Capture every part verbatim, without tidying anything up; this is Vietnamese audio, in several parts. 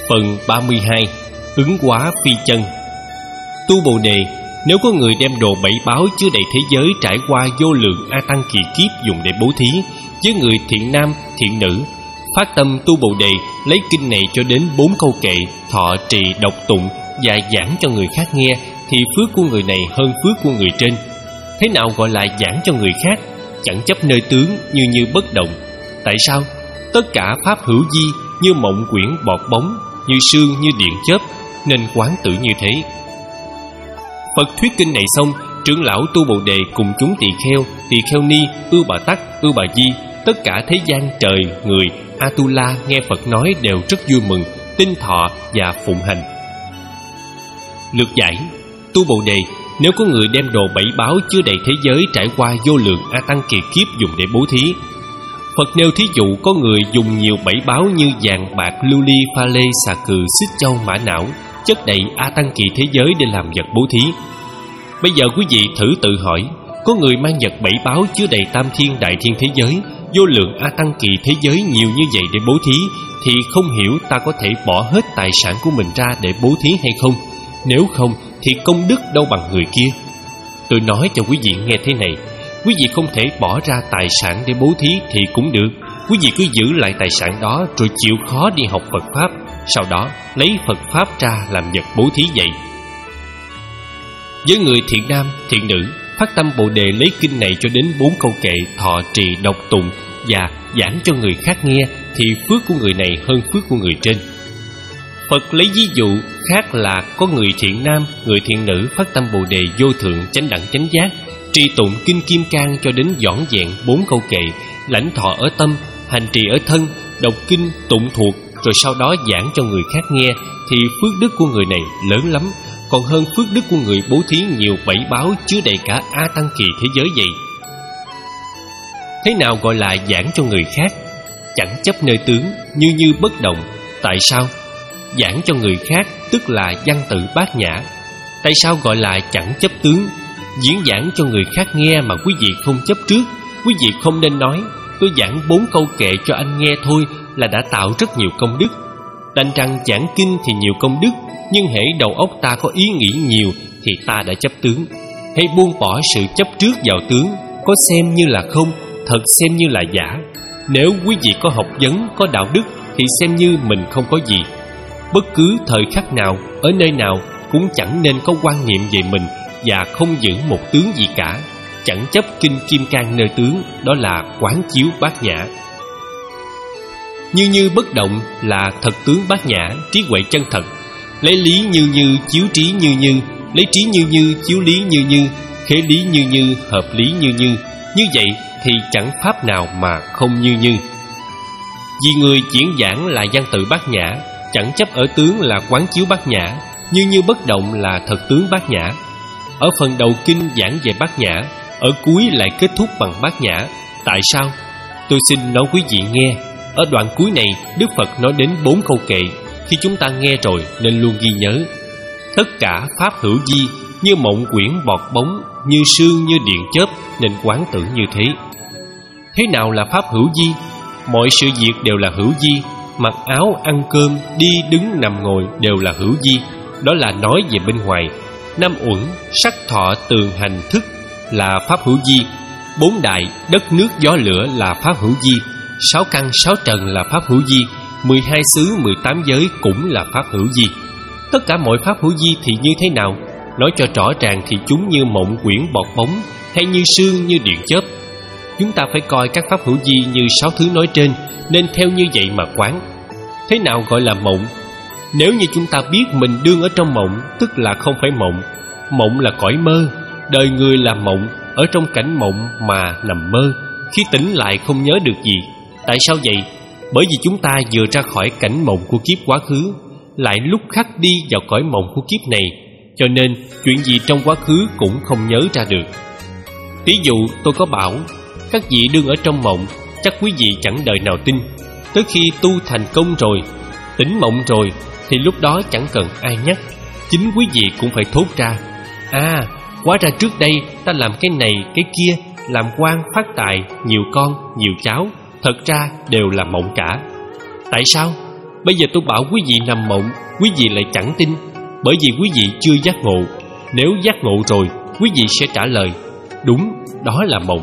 Phần ba mươi hai. Ứng hóa phi chân. Tu Bồ Đề, nếu có người đem đồ bảy báo chứa đầy thế giới trải qua vô lượng a tăng kỳ kiếp dùng để bố thí, với người thiện nam, thiện nữ, phát tâm tu Bồ Đề, lấy kinh này cho đến bốn câu kệ, thọ trì đọc tụng và giảng cho người khác nghe, thì phước của người này hơn phước của người trên. Thế nào gọi là giảng cho người khác? Chẳng chấp nơi tướng, như như bất động. Tại sao? Tất cả pháp hữu di, như mộng quyển bọt bóng, như sương như điện chớp, nên quán tử như thế. Phật thuyết kinh này xong, trưởng lão tu Bồ Đề cùng chúng tỳ kheo, tỳ kheo ni, ưu bà tắc, ưu bà di, tất cả thế gian trời, người, Atula nghe Phật nói đều rất vui mừng, tin thọ và phụng hành. Lược giải. Tu Bồ Đề, nếu có người đem đồ bảy báo chứa đầy thế giới trải qua vô lượng a tăng kỳ kiếp dùng để bố thí. Phật nêu thí dụ có người dùng nhiều bảy báo như vàng bạc, lưu ly, pha lê, xà cừ, xích châu, mã não, chất đầy a tăng kỳ thế giới để làm vật bố thí. Bây giờ quý vị thử tự hỏi, có người mang vật bảy báo chứa đầy tam thiên đại thiên thế giới, vô lượng a tăng kỳ thế giới nhiều như vậy để bố thí, thì không hiểu ta có thể bỏ hết tài sản của mình ra để bố thí hay không? Nếu không thì công đức đâu bằng người kia. Tôi nói cho quý vị nghe thế này, quý vị không thể bỏ ra tài sản để bố thí thì cũng được. Quý vị cứ giữ lại tài sản đó rồi chịu khó đi học Phật Pháp, sau đó lấy Phật Pháp ra làm vật bố thí vậy. Với người thiện nam, thiện nữ, phát tâm Bồ Đề lấy kinh này cho đến bốn câu kệ, thọ trì đọc tụng và giảng cho người khác nghe, thì phước của người này hơn phước của người trên. Phật lấy ví dụ khác là có người thiện nam, người thiện nữ phát tâm Bồ Đề vô thượng chánh đẳng chánh giác, trì tụng kinh Kim Cang cho đến dõn dẹn bốn câu kệ, lãnh thọ ở tâm, hành trì ở thân, đọc kinh tụng thuộc, rồi sau đó giảng cho người khác nghe, thì phước đức của người này lớn lắm, còn hơn phước đức của người bố thí nhiều bảy báo chứa đầy cả a tăng kỳ thế giới vậy. Thế nào gọi là giảng cho người khác? Chẳng chấp nơi tướng, như như bất động. Tại sao? Giảng cho người khác tức là văn tự bát nhã. Tại sao gọi là chẳng chấp tướng? Diễn giảng cho người khác nghe mà quý vị không chấp trước. Quý vị không nên nói tôi giảng bốn câu kệ cho anh nghe thôi là đã tạo rất nhiều công đức. Đành rằng giảng kinh thì nhiều công đức, nhưng hễ đầu óc ta có ý nghĩ nhiều thì ta đã chấp tướng. Hãy buông bỏ sự chấp trước vào tướng, có xem như là không, thật xem như là giả. Nếu quý vị có học vấn, có đạo đức thì xem như mình không có gì. Bất cứ thời khắc nào, ở nơi nào cũng chẳng nên có quan niệm về mình và không giữ một tướng gì cả. Chẳng chấp kinh Kim Cang nơi tướng, đó là quán chiếu bát nhã. Như như bất động là thật tướng bát nhã, trí huệ chân thật. Lấy lý như như chiếu trí như như, lấy trí như như chiếu lý như như, khế lý như như hợp lý như như. Như vậy thì chẳng pháp nào mà không như như. Vì người diễn giảng là văn tự bát nhã, chẳng chấp ở tướng là quán chiếu bát nhã, như như bất động là thật tướng bát nhã. Ở phần đầu kinh giảng về bát nhã, ở cuối lại kết thúc bằng bát nhã. Tại sao? Tôi xin nói quý vị nghe. Ở đoạn cuối này, Đức Phật nói đến bốn câu kệ. Khi chúng ta nghe rồi nên luôn ghi nhớ. Tất cả pháp hữu di, như mộng quyển bọt bóng, như sương như điện chớp, nên quán tưởng như thế. Thế nào là pháp hữu di? Mọi sự việc đều là hữu di. Mặc áo, ăn cơm, đi đứng nằm ngồi đều là hữu di. Đó là nói về bên ngoài. Năm uẩn, sắc thọ, tường hành thức là pháp hữu di. Bốn đại, đất nước gió lửa là pháp hữu di. Sáu căn sáu trần là pháp hữu di. Mười hai xứ mười tám giới cũng là pháp hữu di. Tất cả mọi pháp hữu di thì như thế nào? Nói cho rõ ràng thì chúng như mộng quyển bọt bóng, hay như sương như điện chớp. Chúng ta phải coi các pháp hữu di như sáu thứ nói trên, nên theo như vậy mà quán. Thế nào gọi là mộng? Nếu như chúng ta biết mình đương ở trong mộng, tức là không phải mộng. Mộng là cõi mơ. Đời người là mộng, ở trong cảnh mộng mà nằm mơ. Khi tỉnh lại không nhớ được gì. Tại sao vậy? Bởi vì chúng ta vừa ra khỏi cảnh mộng của kiếp quá khứ, lại lúc khắc đi vào cõi mộng của kiếp này, cho nên chuyện gì trong quá khứ cũng không nhớ ra được. Ví dụ tôi có bảo các vị đương ở trong mộng, chắc quý vị chẳng đời nào tin. Tới khi tu thành công rồi, tỉnh mộng rồi, thì lúc đó chẳng cần ai nhắc, chính quý vị cũng phải thốt ra: à, hóa ra trước đây ta làm cái này cái kia, làm quan phát tài, nhiều con, nhiều cháu, thật ra đều là mộng cả. Tại sao? Bây giờ tôi bảo quý vị nằm mộng, quý vị lại chẳng tin, bởi vì quý vị chưa giác ngộ. Nếu giác ngộ rồi, quý vị sẽ trả lời: đúng, đó là mộng.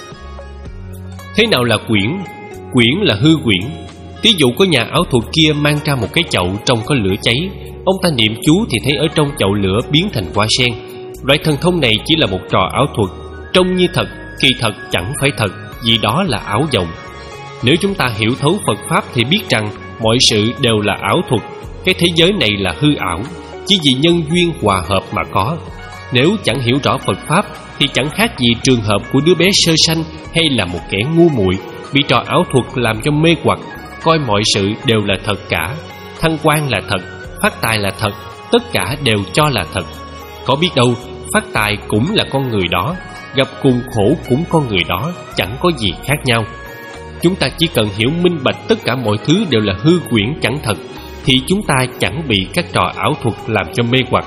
Thế nào là quyển? Quyển là hư quyển. Ví dụ có nhà ảo thuật kia mang ra một cái chậu trong có lửa cháy, ông ta niệm chú thì thấy ở trong chậu lửa biến thành hoa sen. Loại thần thông này chỉ là một trò ảo thuật, trông như thật, kỳ thật chẳng phải thật, vì đó là ảo vọng. Nếu chúng ta hiểu thấu Phật Pháp thì biết rằng mọi sự đều là ảo thuật. Cái thế giới này là hư ảo, chỉ vì nhân duyên hòa hợp mà có. Nếu chẳng hiểu rõ Phật Pháp thì chẳng khác gì trường hợp của đứa bé sơ sanh hay là một kẻ ngu muội bị trò ảo thuật làm cho mê hoặc, coi mọi sự đều là thật cả. Thăng quan là thật, phát tài là thật, tất cả đều cho là thật. Có biết đâu phát tài cũng là con người đó, gặp cùng khổ cũng con người đó, chẳng có gì khác nhau. Chúng ta chỉ cần hiểu minh bạch tất cả mọi thứ đều là hư quyển chẳng thật, thì chúng ta chẳng bị các trò ảo thuật làm cho mê hoặc.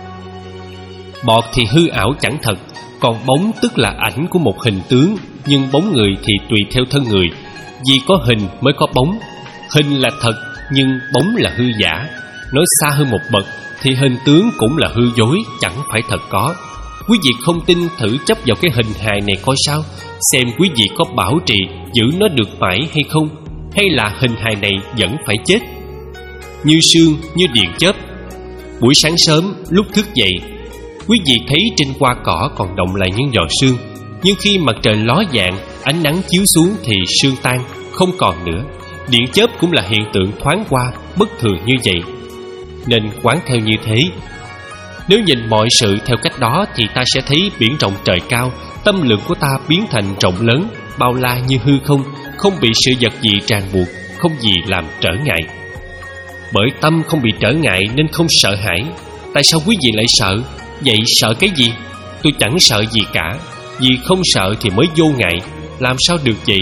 Bọt thì hư ảo chẳng thật, còn bóng tức là ảnh của một hình tướng, nhưng bóng người thì tùy theo thân người. Vì có hình mới có bóng. Hình là thật, nhưng bóng là hư giả. Nói xa hơn một bậc thì hình tướng cũng là hư dối, chẳng phải thật có. Quý vị không tin thử chấp vào cái hình hài này coi sao, xem quý vị có bảo trì giữ nó được mãi hay không, hay là hình hài này vẫn phải chết. Như sương, như điện chớp. Buổi sáng sớm lúc thức dậy, quý vị thấy trên hoa cỏ còn động lại những giọt sương, nhưng khi mặt trời ló dạng, ánh nắng chiếu xuống thì sương tan, không còn nữa. Điện chớp cũng là hiện tượng thoáng qua, bất thường như vậy, nên quán theo như thế. Nếu nhìn mọi sự theo cách đó thì ta sẽ thấy biển rộng trời cao, tâm lượng của ta biến thành rộng lớn, bao la như hư không, không bị sự vật gì ràng buộc, không gì làm trở ngại. Bởi tâm không bị trở ngại nên không sợ hãi. Tại sao quý vị lại sợ? Vậy sợ cái gì? Tôi chẳng sợ gì cả, vì không sợ thì mới vô ngại. Làm sao được vậy?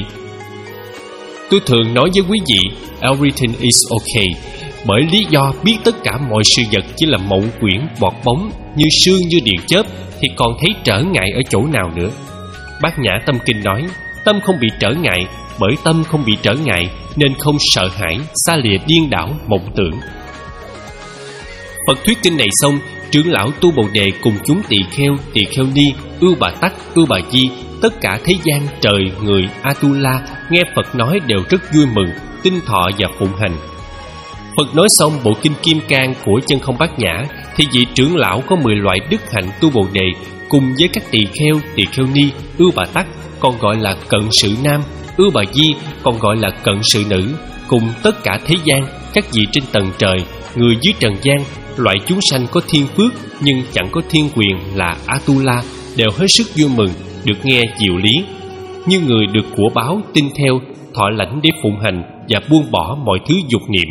Tôi thường nói với quý vị everything is okay, bởi lý do biết tất cả mọi sự vật chỉ là mộng quyển bọt bóng, như sương như điện chớp, thì còn thấy trở ngại ở chỗ nào nữa. Bát Nhã Tâm Kinh nói tâm không bị trở ngại, bởi tâm không bị trở ngại nên không sợ hãi, xa lìa điên đảo mộng tưởng. Phật thuyết kinh này xong, trưởng lão Tu Bồ Đề cùng chúng tỳ kheo, tỳ kheo ni, ưu bà tắc, ưu bà di, tất cả thế gian trời người Atula nghe Phật nói đều rất vui mừng, tin thọ và phụng hành. Phật nói xong bộ kinh Kim Cang của Chân Không Bát Nhã thì vị trưởng lão có mười loại đức hạnh Tu Bồ Đề cùng với các tỳ kheo, tỳ kheo ni, ưu bà tắc, còn gọi là cận sự nam, ưu bà di, còn gọi là cận sự nữ, cùng tất cả thế gian, các vị trên tầng trời, người dưới trần gian, loại chúng sanh có thiên phước nhưng chẳng có thiên quyền là Atula, đều hết sức vui mừng được nghe diệu lý, như người được của báo tin theo, thọ lãnh để phụng hành và buông bỏ mọi thứ dục niệm.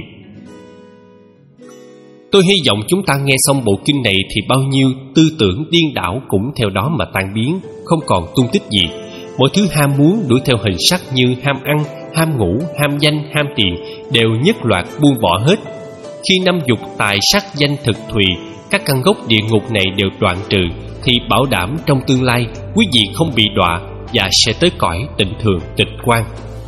Tôi hy vọng chúng ta nghe xong bộ kinh này thì bao nhiêu tư tưởng điên đảo cũng theo đó mà tan biến, không còn tung tích gì. Mọi thứ ham muốn đuổi theo hình sắc như ham ăn, ham ngủ, ham danh, ham tiền đều nhất loạt buông bỏ hết. Khi năm dục tài sắc danh thực thùy, các căn gốc địa ngục này đều đoạn trừ, thì bảo đảm trong tương lai quý vị không bị đọa và sẽ tới cõi tịnh thường tịch quan.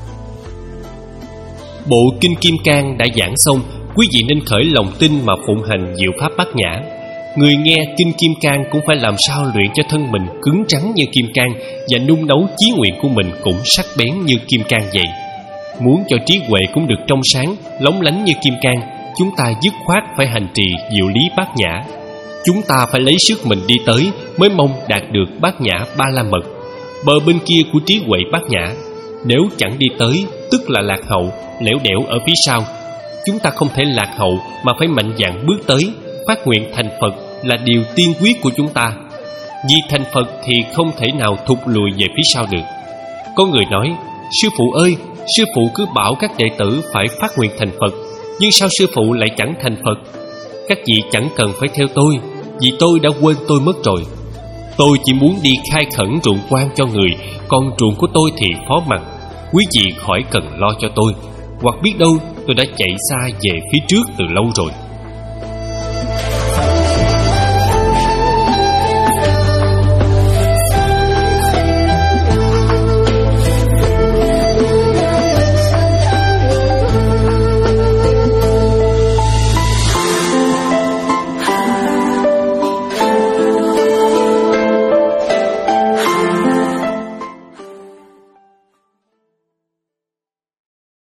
Bộ kinh Kim Cang đã giảng xong, quý vị nên khởi lòng tin mà phụng hành diệu pháp Bát Nhã. Người nghe kinh Kim Cang cũng phải làm sao luyện cho thân mình cứng rắn như kim cang, và nung nấu chí nguyện của mình cũng sắc bén như kim cang vậy. Muốn cho trí huệ cũng được trong sáng, lóng lánh như kim cang, chúng ta dứt khoát phải hành trì diệu lý Bát Nhã. Chúng ta phải lấy sức mình đi tới mới mong đạt được Bát Nhã Ba La Mật, bờ bên kia của trí huệ Bát Nhã. Nếu chẳng đi tới, tức là lạc hậu, lẻo đẻo ở phía sau. Chúng ta không thể lạc hậu mà phải mạnh dạn bước tới. Phát nguyện thành Phật là điều tiên quyết của chúng ta. Vì thành Phật thì không thể nào thụt lùi về phía sau được. Có người nói: sư phụ ơi, sư phụ cứ bảo các đệ tử phải phát nguyện thành Phật, nhưng sao sư phụ lại chẳng thành Phật? Các vị chẳng cần phải theo tôi, vì tôi đã quên tôi mất rồi. Tôi chỉ muốn đi khai khẩn ruộng quan cho người, còn ruộng của tôi thì phó mặc. Quý vị khỏi cần lo cho tôi, hoặc biết đâu tôi đã chạy xa về phía trước từ lâu rồi.